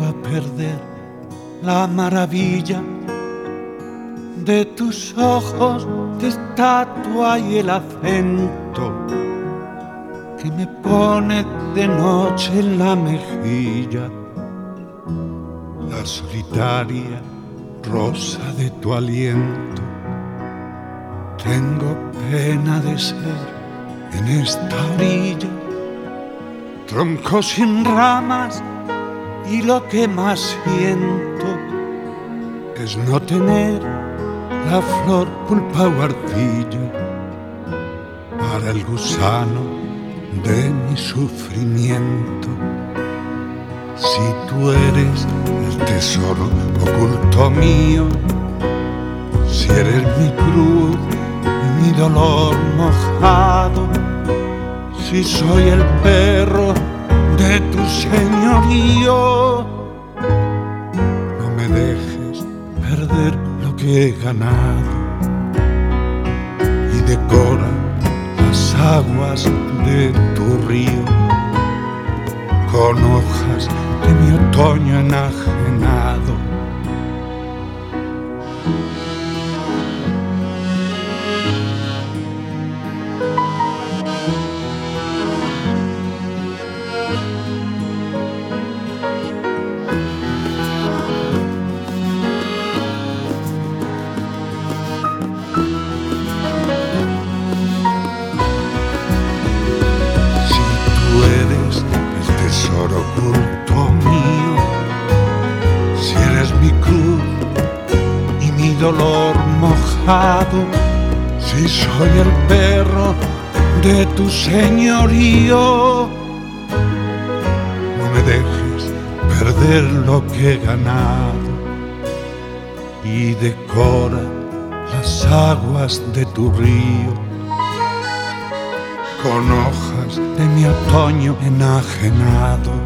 a perder la maravilla de tus ojos de estatua y el acento que me pone de noche en la mejilla, la solitaria rosa de tu aliento. Tengo pena de ser en esta orilla, tronco sin ramas, y lo que más siento es no tener la flor, pulpa o arcilla para el gusano de mi sufrimiento. Si tú eres el tesoro oculto mío, si eres mi cruz y mi dolor mojado, si soy el perro de tu señorío, no me dejes perder lo que he ganado y decora las aguas de tu río con hojas de mi otoño enajenado. Oculto mío, si eres mi cruz y mi dolor mojado, si soy el perro de tu señorío, no me dejes perder lo que he ganado y decora las aguas de tu río con hojas de mi otoño enajenado.